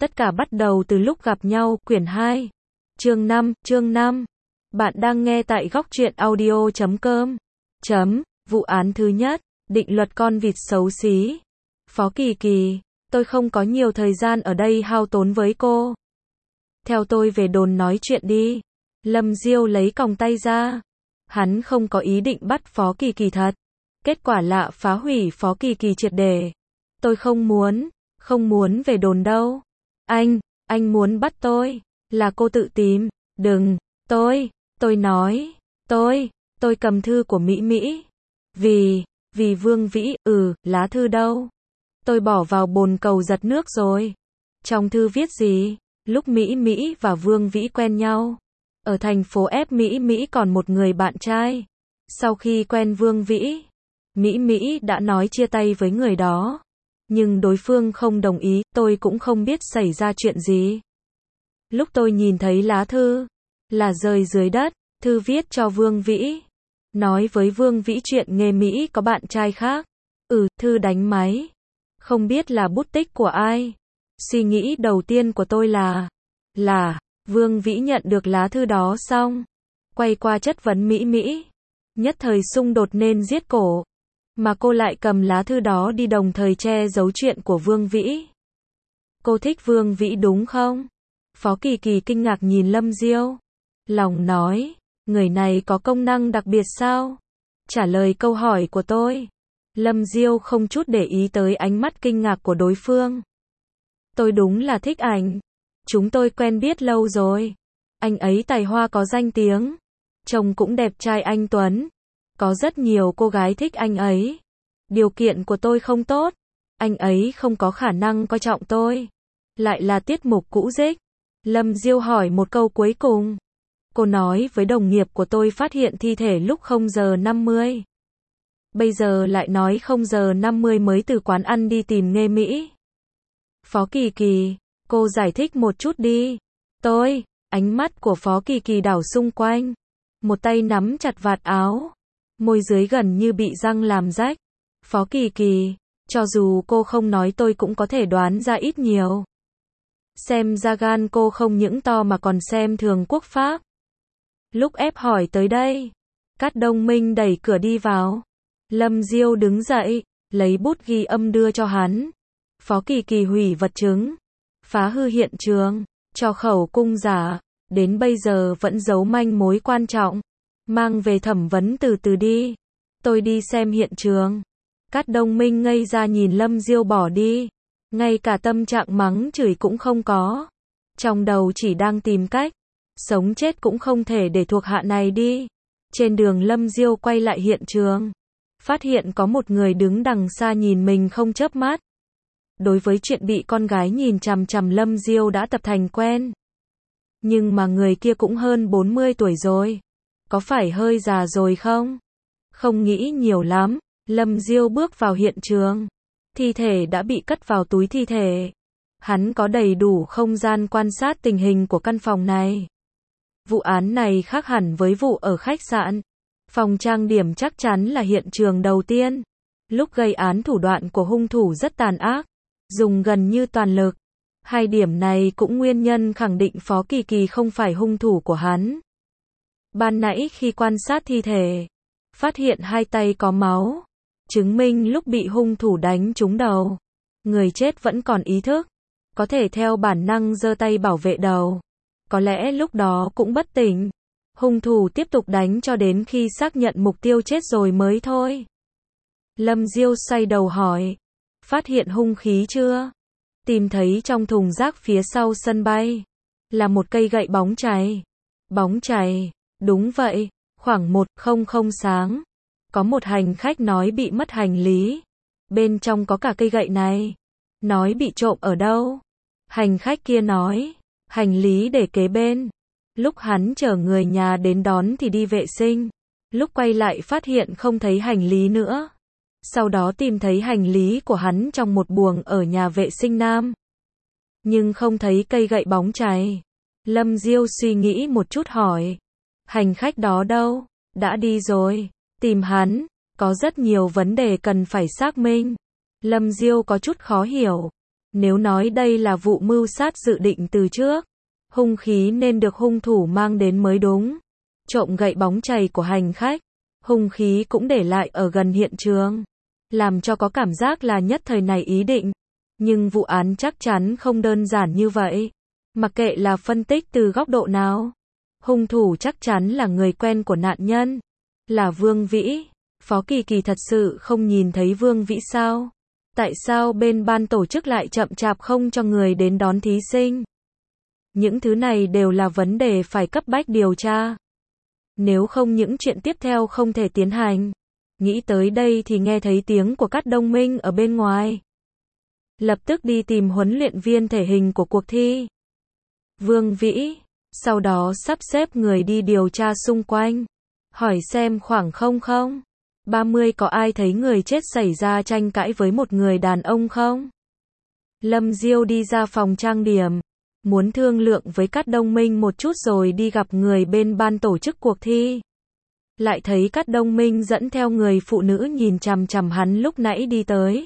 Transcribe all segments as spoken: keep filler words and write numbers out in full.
Tất cả bắt đầu từ lúc gặp nhau, quyển hai. Chương năm, chương năm. Bạn đang nghe tại góc truyện audio chấm com. Chấm, vụ án thứ nhất, định luật con vịt xấu xí. Phó Kỳ Kỳ, tôi không có nhiều thời gian ở đây hao tốn với cô. Theo tôi về đồn nói chuyện đi. Lâm Diêu lấy còng tay ra. Hắn không có ý định bắt Phó Kỳ Kỳ thật. Kết quả lạ phá hủy Phó Kỳ Kỳ triệt để. Tôi không muốn, không muốn về đồn đâu. Anh, anh muốn bắt tôi, là cô tự tìm. Đừng, tôi, tôi nói, tôi, tôi cầm thư của Mỹ Mỹ. Vì, vì Vương Vĩ, ừ, lá thư đâu? Tôi bỏ vào bồn cầu giặt nước rồi. Trong thư viết gì? Lúc Mỹ Mỹ và Vương Vĩ quen nhau. Ở thành phố F Mỹ Mỹ còn một người bạn trai. Sau khi quen Vương Vĩ, Mỹ Mỹ đã nói chia tay với người đó. Nhưng đối phương không đồng ý, tôi cũng không biết xảy ra chuyện gì. Lúc tôi nhìn thấy lá thư, là rơi dưới đất, thư viết cho Vương Vĩ. Nói với Vương Vĩ chuyện nghề Mỹ có bạn trai khác. Ừ, thư đánh máy. Không biết là bút tích của ai. Suy nghĩ đầu tiên của tôi là, là, Vương Vĩ nhận được lá thư đó xong, quay qua chất vấn Mỹ Mỹ. Nhất thời xung đột nên giết cổ. Mà cô lại cầm lá thư đó đi đồng thời che giấu chuyện của Vương Vĩ. Cô thích Vương Vĩ đúng không? Phó Kỳ Kỳ kinh ngạc nhìn Lâm Diêu. Lòng nói, người này có công năng đặc biệt sao? Trả lời câu hỏi của tôi. Lâm Diêu không chút để ý tới ánh mắt kinh ngạc của đối phương. Tôi đúng là thích ảnh. Chúng tôi quen biết lâu rồi. Anh ấy tài hoa có danh tiếng. Trông cũng đẹp trai anh tuấn. Có rất nhiều cô gái thích anh ấy. Điều kiện của tôi không tốt. Anh ấy không có khả năng coi trọng tôi. Lại là tiết mục cũ dích. Lâm Diêu hỏi một câu cuối cùng. Cô nói với đồng nghiệp của tôi phát hiện thi thể lúc không giờ năm mươi. Bây giờ lại nói không giờ năm mươi mới từ quán ăn đi tìm Nghê Mỹ. Phó Kỳ Kỳ, cô giải thích một chút đi. Tôi, ánh mắt của Phó Kỳ Kỳ đảo xung quanh. Một tay nắm chặt vạt áo. Môi dưới gần như bị răng làm rách. Phó Kỳ Kỳ, cho dù cô không nói tôi cũng có thể đoán ra ít nhiều. Xem ra gan cô không những to mà còn xem thường quốc pháp. Lúc ép hỏi tới đây, Cát Đông Minh đẩy cửa đi vào. Lâm Diêu đứng dậy, lấy bút ghi âm đưa cho hắn. Phó Kỳ Kỳ hủy vật chứng, phá hư hiện trường, cho khẩu cung giả, đến bây giờ vẫn giấu manh mối quan trọng. Mang về thẩm vấn từ từ đi. Tôi đi xem hiện trường. Cát Đông Minh ngây ra nhìn Lâm Diêu bỏ đi. Ngay cả tâm trạng mắng chửi cũng không có. Trong đầu chỉ đang tìm cách. Sống chết cũng không thể để thuộc hạ này đi. Trên đường Lâm Diêu quay lại hiện trường. Phát hiện có một người đứng đằng xa nhìn mình không chớp mắt. Đối với chuyện bị con gái nhìn chằm chằm Lâm Diêu đã tập thành quen. Nhưng mà người kia cũng hơn bốn mươi tuổi rồi. Có phải hơi già rồi không? Không nghĩ nhiều lắm. Lâm Diêu bước vào hiện trường. Thi thể đã bị cất vào túi thi thể. Hắn có đầy đủ không gian quan sát tình hình của căn phòng này. Vụ án này khác hẳn với vụ ở khách sạn. Phòng trang điểm chắc chắn là hiện trường đầu tiên. Lúc gây án thủ đoạn của hung thủ rất tàn ác. Dùng gần như toàn lực. Hai điểm này cũng nguyên nhân khẳng định Phó Kỳ Kỳ không phải hung thủ của hắn. Ban nãy khi quan sát thi thể, phát hiện hai tay có máu, chứng minh lúc bị hung thủ đánh trúng đầu, người chết vẫn còn ý thức, có thể theo bản năng giơ tay bảo vệ đầu. Có lẽ lúc đó cũng bất tỉnh. Hung thủ tiếp tục đánh cho đến khi xác nhận mục tiêu chết rồi mới thôi. Lâm Diêu xoay đầu hỏi, phát hiện hung khí chưa? Tìm thấy trong thùng rác phía sau sân bay, là một cây gậy bóng chày. Bóng chày, đúng vậy, khoảng một không không sáng. Có một hành khách nói bị mất hành lý. Bên trong có cả cây gậy này. Nói bị trộm ở đâu? Hành khách kia nói, hành lý để kế bên. Lúc hắn chở người nhà đến đón thì đi vệ sinh. Lúc quay lại phát hiện không thấy hành lý nữa. Sau đó tìm thấy hành lý của hắn trong một buồng ở nhà vệ sinh nam. Nhưng không thấy cây gậy bóng chày. Lâm Diêu suy nghĩ một chút hỏi, hành khách đó đâu? Đã đi rồi. Tìm hắn, có rất nhiều vấn đề cần phải xác minh. Lâm Diêu có chút khó hiểu. Nếu nói đây là vụ mưu sát dự định từ trước, hung khí nên được hung thủ mang đến mới đúng. Trộm gậy bóng chày của hành khách, hung khí cũng để lại ở gần hiện trường, làm cho có cảm giác là nhất thời này ý định. Nhưng vụ án chắc chắn không đơn giản như vậy. Mặc kệ là phân tích từ góc độ nào, hung thủ chắc chắn là người quen của nạn nhân, là Vương Vĩ. Phó Kỳ Kỳ thật sự không nhìn thấy Vương Vĩ sao? Tại sao bên ban tổ chức lại chậm chạp không cho người đến đón thí sinh? Những thứ này đều là vấn đề phải cấp bách điều tra. Nếu không những chuyện tiếp theo không thể tiến hành. Nghĩ tới đây thì nghe thấy tiếng của Cát Đông Minh ở bên ngoài. Lập tức đi tìm huấn luyện viên thể hình của cuộc thi. Vương Vĩ, sau đó sắp xếp người đi điều tra xung quanh. Hỏi xem khoảng không không. ba mươi có ai thấy người chết xảy ra tranh cãi với một người đàn ông không? Lâm Diêu đi ra phòng trang điểm. Muốn thương lượng với Cát Đông Minh một chút rồi đi gặp người bên ban tổ chức cuộc thi. Lại thấy Cát Đông Minh dẫn theo người phụ nữ nhìn chằm chằm hắn lúc nãy đi tới.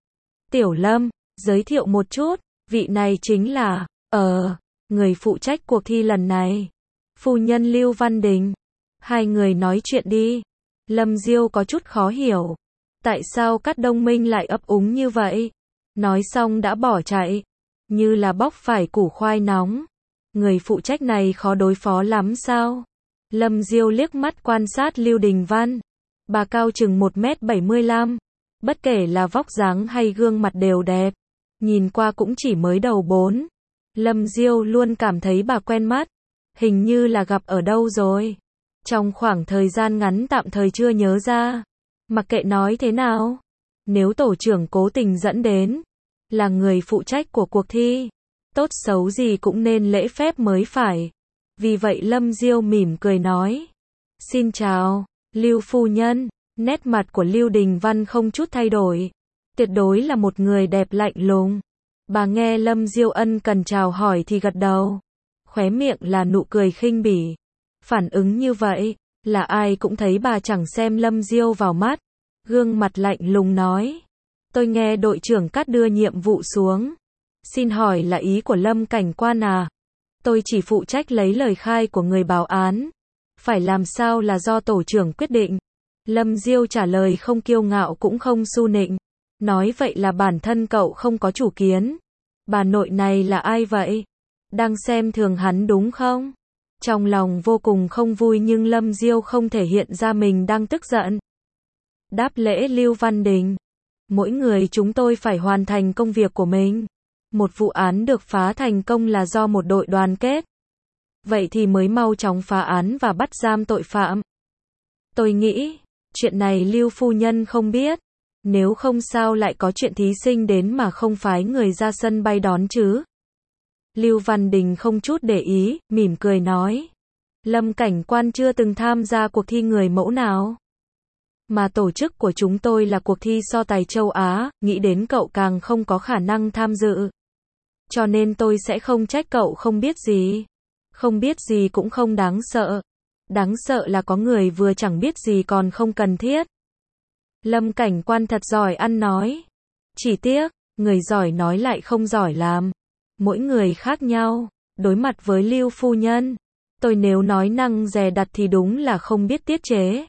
Tiểu Lâm, giới thiệu một chút, vị này chính là, ờ, người phụ trách cuộc thi lần này. Phu nhân Lưu Văn Đình. Hai người nói chuyện đi. Lâm Diêu có chút khó hiểu. Tại sao Cát Đông Minh lại ấp úng như vậy? Nói xong đã bỏ chạy. Như là bóc phải củ khoai nóng. Người phụ trách này khó đối phó lắm sao? Lâm Diêu liếc mắt quan sát Lưu Đình Văn. Bà cao chừng một mét bảy mươi lăm. Bất kể là vóc dáng hay gương mặt đều đẹp. Nhìn qua cũng chỉ mới đầu bốn. Lâm Diêu luôn cảm thấy bà quen mắt. Hình như là gặp ở đâu rồi. Trong khoảng thời gian ngắn tạm thời chưa nhớ ra. Mặc kệ nói thế nào. Nếu tổ trưởng cố tình dẫn đến. Là người phụ trách của cuộc thi. Tốt xấu gì cũng nên lễ phép mới phải. Vì vậy Lâm Diêu mỉm cười nói. Xin chào, Lưu phu nhân. Nét mặt của Lưu Đình Văn không chút thay đổi. Tuyệt đối là một người đẹp lạnh lùng. Bà nghe Lâm Diêu ân cần chào hỏi thì gật đầu. Khóe miệng là nụ cười khinh bỉ. Phản ứng như vậy, là ai cũng thấy bà chẳng xem Lâm Diêu vào mắt. Gương mặt lạnh lùng nói. Tôi nghe đội trưởng Cát đưa nhiệm vụ xuống. Xin hỏi là ý của Lâm cảnh quan à? Tôi chỉ phụ trách lấy lời khai của người báo án. Phải làm sao là do tổ trưởng quyết định. Lâm Diêu trả lời không kiêu ngạo cũng không su nịnh. Nói vậy là bản thân cậu không có chủ kiến. Bà nội này là ai vậy? Đang xem thường hắn đúng không? Trong lòng vô cùng không vui nhưng Lâm Diêu không thể hiện ra mình đang tức giận. Đáp lễ Lưu Văn Đình. Mỗi người chúng tôi phải hoàn thành công việc của mình. Một vụ án được phá thành công là do một đội đoàn kết. Vậy thì mới mau chóng phá án và bắt giam tội phạm. Tôi nghĩ, chuyện này Lưu phu nhân không biết. Nếu không sao lại có chuyện thí sinh đến mà không phái người ra sân bay đón chứ. Lưu Văn Đình không chút để ý, mỉm cười nói. Lâm cảnh quan chưa từng tham gia cuộc thi người mẫu nào. Mà tổ chức của chúng tôi là cuộc thi so tài châu Á, nghĩ đến cậu càng không có khả năng tham dự. Cho nên tôi sẽ không trách cậu không biết gì. Không biết gì cũng không đáng sợ. Đáng sợ là có người vừa chẳng biết gì còn không cần thiết. Lâm cảnh quan thật giỏi ăn nói. Chỉ tiếc, người giỏi nói lại không giỏi làm. Mỗi người khác nhau. Đối mặt với Lưu phu nhân, tôi nếu nói năng dè đặt thì đúng là không biết tiết chế.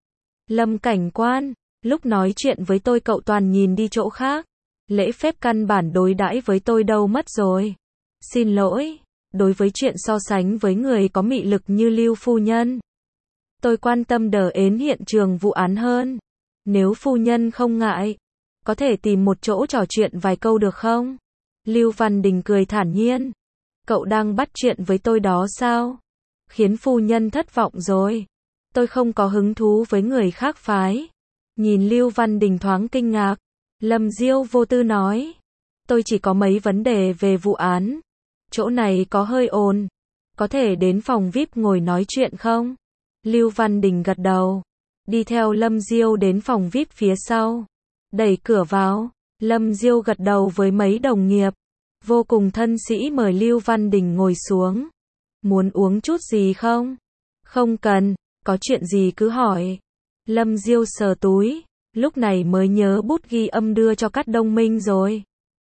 Lâm cảnh quan, lúc nói chuyện với tôi cậu toàn nhìn đi chỗ khác. Lễ phép căn bản đối đãi với tôi đâu mất rồi. Xin lỗi, đối với chuyện so sánh với người có mị lực như Lưu phu nhân, tôi quan tâm đờ ến hiện trường vụ án hơn. Nếu phu nhân không ngại, có thể tìm một chỗ trò chuyện vài câu được không? Lưu Văn Đình cười thản nhiên. Cậu đang bắt chuyện với tôi đó sao? Khiến phu nhân thất vọng rồi. Tôi không có hứng thú với người khác phái. Nhìn Lưu Văn Đình thoáng kinh ngạc. Lâm Diêu vô tư nói. Tôi chỉ có mấy vấn đề về vụ án. Chỗ này có hơi ồn. Có thể đến phòng vi ai pi ngồi nói chuyện không? Lưu Văn Đình gật đầu. Đi theo Lâm Diêu đến phòng vi ai pi phía sau. Đẩy cửa vào. Lâm Diêu gật đầu với mấy đồng nghiệp. Vô cùng thân sĩ mời Lưu Văn Đình ngồi xuống. Muốn uống chút gì không? Không cần, có chuyện gì cứ hỏi. Lâm Diêu sờ túi. Lúc này mới nhớ bút ghi âm đưa cho Cát Đông Minh rồi.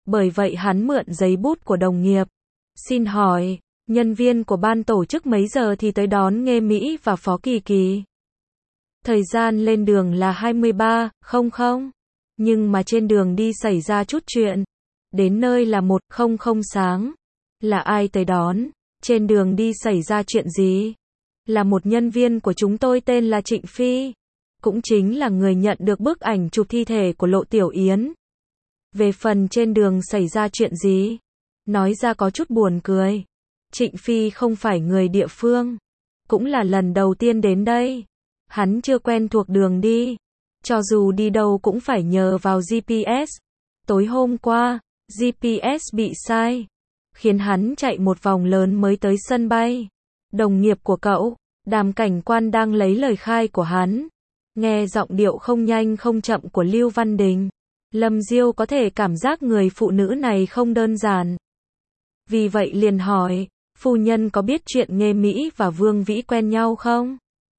bởi vậy hắn mượn giấy bút của đồng nghiệp. Xin hỏi, nhân viên của ban tổ chức mấy giờ thì tới đón Nghê Mỹ và Phó Kỳ Kỳ? Thời gian lên đường là hai mươi ba không không, nhưng mà trên đường đi xảy ra chút chuyện. Đến nơi là một không không sáng. Là ai tới đón? Trên đường đi xảy ra chuyện gì? Là một nhân viên của chúng tôi tên là Trịnh Phi. Cũng chính là người nhận được bức ảnh chụp thi thể của Lộ Tiểu Yến. Về phần trên đường xảy ra chuyện gì? Nói ra có chút buồn cười. Trịnh Phi không phải người địa phương. Cũng là lần đầu tiên đến đây. Hắn chưa quen thuộc đường đi. Cho dù đi đâu cũng phải nhờ vào giê pê ét. Tối hôm qua, giê pê ét bị sai. Khiến hắn chạy một vòng lớn mới tới sân bay. Đồng nghiệp của cậu, Đàm cảnh quan đang lấy lời khai của hắn. Nghe giọng điệu không nhanh không chậm của Lưu Văn Đình. Lâm Diêu có thể cảm giác người phụ nữ này không đơn giản. Vì vậy liền hỏi, phu nhân có biết chuyện Nghê Mỹ và Vương Vĩ quen nhau không?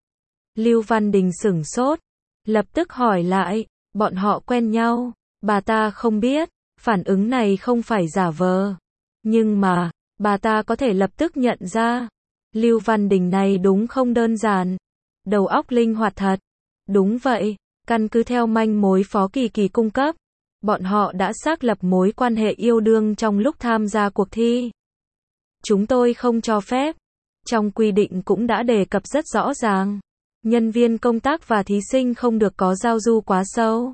Lưu Văn Đình sửng sốt, lập tức hỏi lại, bọn họ quen nhau, bà ta không biết, phản ứng này không phải giả vờ. Nhưng mà, bà ta có thể lập tức nhận ra, Lưu Văn Đình này đúng không đơn giản, đầu óc linh hoạt thật. Đúng vậy, căn cứ theo manh mối Phó Kỳ Kỳ cung cấp, bọn họ đã xác lập mối quan hệ yêu đương trong lúc tham gia cuộc thi. Chúng tôi không cho phép. Trong quy định cũng đã đề cập rất rõ ràng. Nhân viên công tác và thí sinh không được có giao du quá sâu.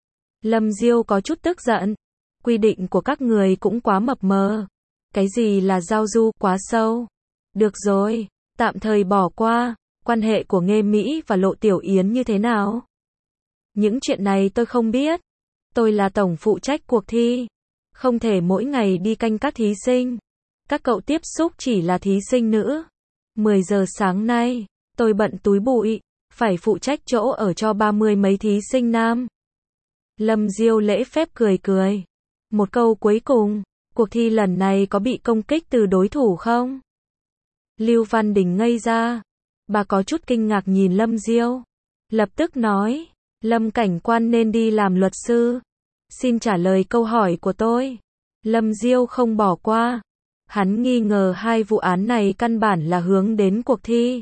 Lâm Diêu có chút tức giận. Quy định của các người cũng quá mập mờ. Cái gì là giao du quá sâu? Được rồi, tạm thời bỏ qua. Quan hệ của Nghê Mỹ và Lộ Tiểu Yến như thế nào? Những chuyện này tôi không biết. Tôi là tổng phụ trách cuộc thi. Không thể mỗi ngày đi canh các thí sinh. Các cậu tiếp xúc chỉ là thí sinh nữ. mười giờ sáng nay, tôi bận túi bụi, phải phụ trách chỗ ở cho ba mươi mấy thí sinh nam. Lâm Diêu lễ phép cười cười. Một câu cuối cùng, cuộc thi lần này có bị công kích từ đối thủ không? Lưu Văn Đình ngây ra. Bà có chút kinh ngạc nhìn Lâm Diêu. Lập tức nói, Lâm cảnh quan nên đi làm luật sư. Xin trả lời câu hỏi của tôi. Lâm Diêu không bỏ qua. Hắn nghi ngờ hai vụ án này căn bản là hướng đến cuộc thi.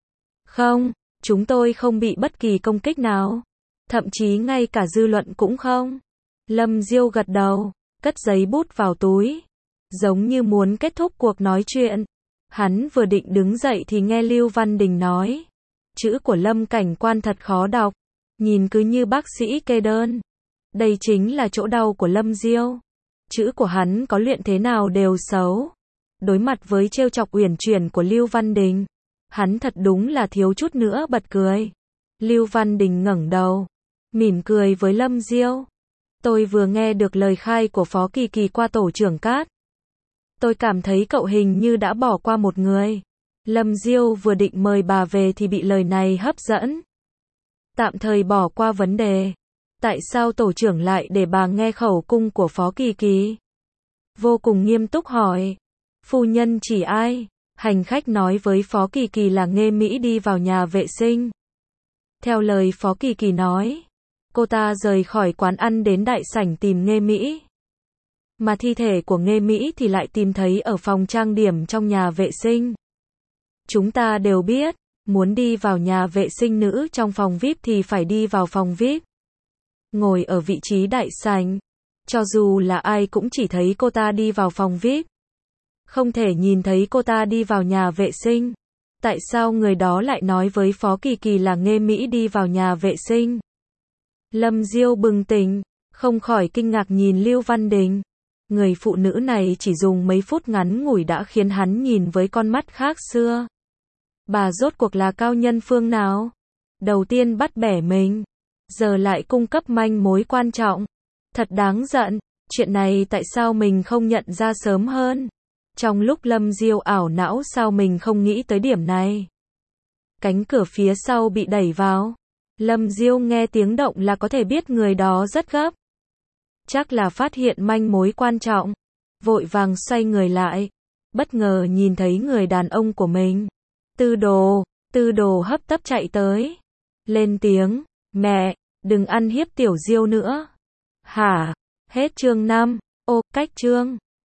Không, chúng tôi không bị bất kỳ công kích nào. Thậm chí ngay cả dư luận cũng không. Lâm Diêu gật đầu, cất giấy bút vào túi. Giống như muốn kết thúc cuộc nói chuyện. Hắn vừa định đứng dậy thì nghe Lưu Văn Đình nói. Chữ của Lâm cảnh quan thật khó đọc. Nhìn cứ như bác sĩ kê đơn. Đây chính là chỗ đau của Lâm Diêu. Chữ của hắn có luyện thế nào đều xấu. Đối mặt với trêu chọc uyển chuyển của Lưu Văn Đình, hắn thật đúng là thiếu chút nữa bật cười. Lưu Văn Đình ngẩng đầu, mỉm cười với Lâm Diêu. Tôi vừa nghe được lời khai của Phó Kỳ Kỳ qua tổ trưởng Cát. Tôi cảm thấy cậu hình như đã bỏ qua một người. Lâm Diêu vừa định mời bà về thì bị lời này hấp dẫn. Tạm thời bỏ qua vấn đề. Tại sao tổ trưởng lại để bà nghe khẩu cung của Phó Kỳ Kỳ? Vô cùng nghiêm túc hỏi. Phu nhân chỉ ai? Hành khách nói với Phó Kỳ Kỳ là Nghê Mỹ đi vào nhà vệ sinh. Theo lời Phó Kỳ Kỳ nói, cô ta rời khỏi quán ăn đến đại sảnh tìm Nghê Mỹ. Mà thi thể của Nghê Mỹ thì lại tìm thấy ở phòng trang điểm trong nhà vệ sinh. Chúng ta đều biết, muốn đi vào nhà vệ sinh nữ trong phòng vi ai pi thì phải đi vào phòng vi ai pi. Ngồi ở vị trí đại sảnh, cho dù là ai cũng chỉ thấy cô ta đi vào phòng vi ai pi. Không thể nhìn thấy cô ta đi vào nhà vệ sinh. Tại sao người đó lại nói với Phó Kỳ Kỳ là Nghê Mỹ đi vào nhà vệ sinh? Lâm Diêu bừng tỉnh, không khỏi kinh ngạc nhìn Lưu Văn Đình. Người phụ nữ này chỉ dùng mấy phút ngắn ngủi đã khiến hắn nhìn với con mắt khác xưa. Bà rốt cuộc là cao nhân phương nào? Đầu tiên bắt bẻ mình, giờ lại cung cấp manh mối quan trọng. Thật đáng giận, chuyện này tại sao mình không nhận ra sớm hơn? Trong lúc Lâm Diêu ảo não sao mình không nghĩ tới điểm này. Cánh cửa phía sau bị đẩy vào. Lâm Diêu nghe tiếng động là có thể biết người đó rất gấp. Chắc là phát hiện manh mối quan trọng. Vội vàng xoay người lại. Bất ngờ nhìn thấy người đàn ông của mình. Tư Đồ, Tư Đồ hấp tấp chạy tới. Lên tiếng, mẹ, đừng ăn hiếp tiểu Diêu nữa. Hả? Hết chương năm. Ô, cách chương